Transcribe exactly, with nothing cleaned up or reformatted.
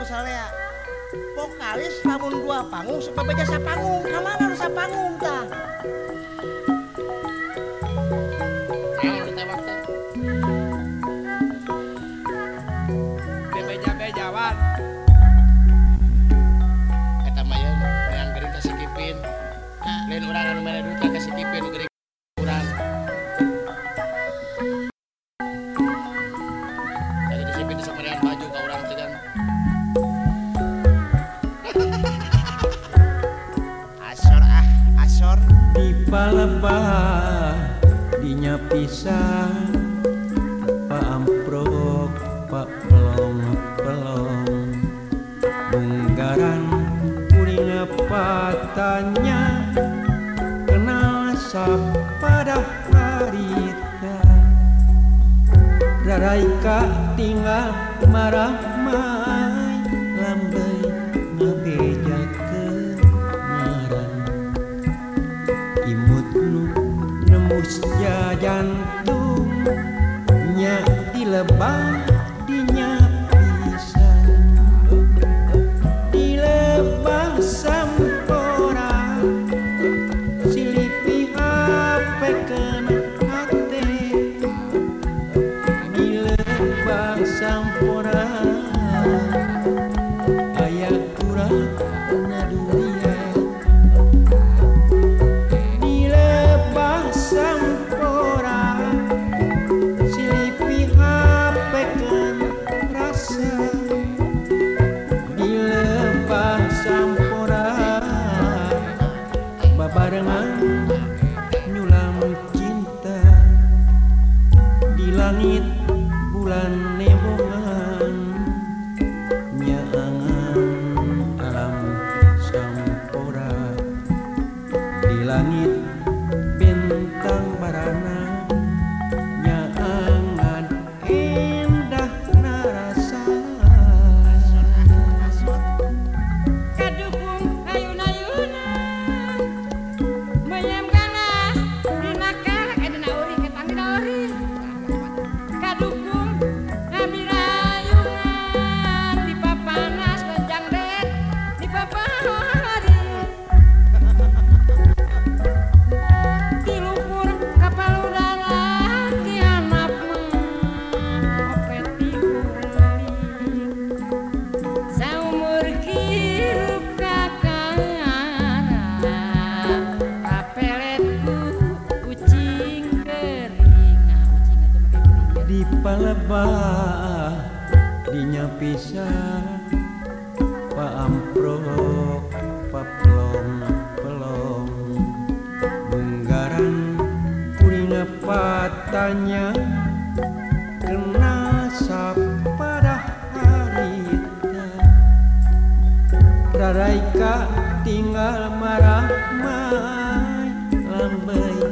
Salea vokalis lamun dua panggung sebagai jasa panggung kamana nu sapanggung tah naon tewak teh bebeja-bejawan eta mah yeun meang geuring kasikipin lain urang anu mere duit kasikipin geuring urang jadi disipin disamarean baju ka urang teh kan asor ah asor di palebah dinya pisan Pak Amprok Pak Pelong Pelong bunggaran kuring patanya kenal sapada harita raraika tinggal marah mai lambai ngabejakeun ngaran imut nu nembus jantung nya dilebah dinya pisan dilebah sampora silih pihak peken hate dilebah sampora aya kurang na dunia dilebah sampora silih pihak peken rasa dilebah sampora babarengan nyulam cinta di langit bulan nebongan nyaangan alam sampora di langit bintang barana nyaangan indah narasa kadukung ayun-ayunan menyam ganas dina kelek eh dina uri ketang dina uri kadukung ngambil ayungan di papanas gonjang det di papahari di luhur kapal udara di hanap opet di kulit saumur hirup kakangana kapeletku kucing kering nah kucing aja make kering di palebah dinya pisan Pak Amprok Pak Pelong Pelong bunggaran kuring patanya kena sapada harita raraika tinggal marah mai lambai